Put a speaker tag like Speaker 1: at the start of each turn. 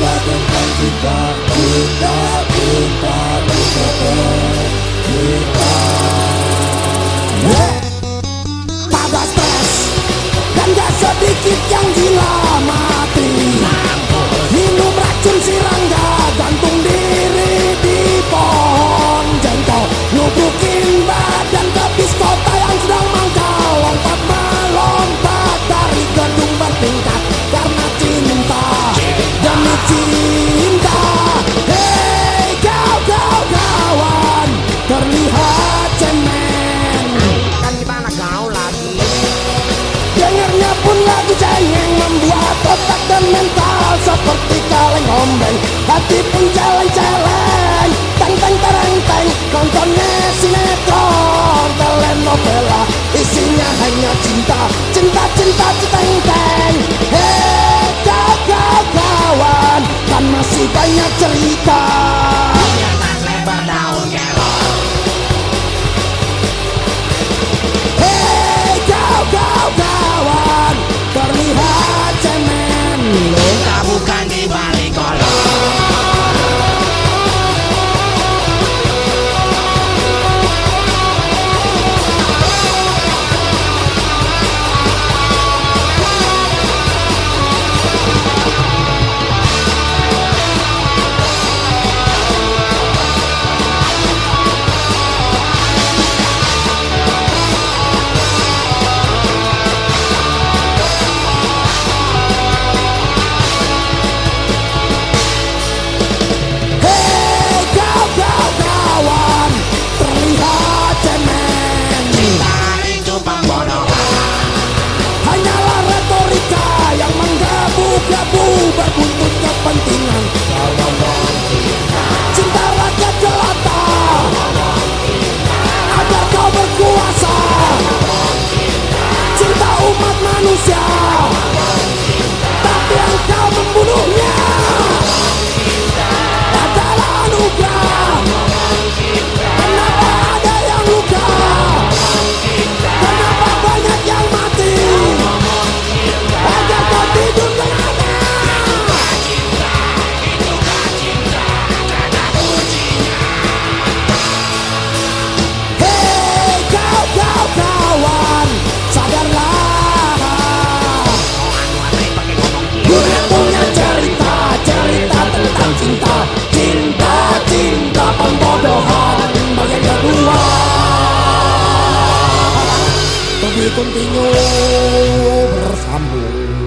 Speaker 1: tentang cinta, cinta, cinta, cinta. Pada stres dan gak sedikit yang gila mati. Minum racun sirangga, gantung diri di pohon jengkol. Nubukin badan ke bis kota yang sedang mangkal. Lompat melompat dari gedung bertingkat karena cinta, demi cinta. Hei kau kawan, terlihat cemen.
Speaker 2: Kan gimana kau lagi?
Speaker 1: Dengarnya pun lagu cengeng, membuat otak dan mental seperti kaleng ombeng. Hati pun celeng-celeng, teng-teng tereng-teng. Nontonnya sinetron, telenovela, isinya hanya cinta, cinta, cinta, citeng-teng. Hei kau kawan, kan masih banyak cerita.
Speaker 2: Minyak tas lebar daun kelor.
Speaker 1: Hei kau kawan, terlihat cemen.
Speaker 2: Luka bukan di balik kolor.
Speaker 1: Hei kau kawan, terlihat cemen.
Speaker 2: Cinta itu pembodohan.
Speaker 1: Hanyalah retorika yang menggebu-gebu berbuntut kepentingan. Cinta rakyat jelata agar kau berkuasa. Cinta umat manusia, tapi engkau membunuhnya. Adalah anugerah. Kenapa ada yang luka? Kenapa banyak yang mati? Agar kau tidur tenangnya. Hei kau kawan, sadarlah. Dunia punya cerita, cerita tentang cinta, cinta, cinta pembodohan bagian kedua. To be continue bersambung.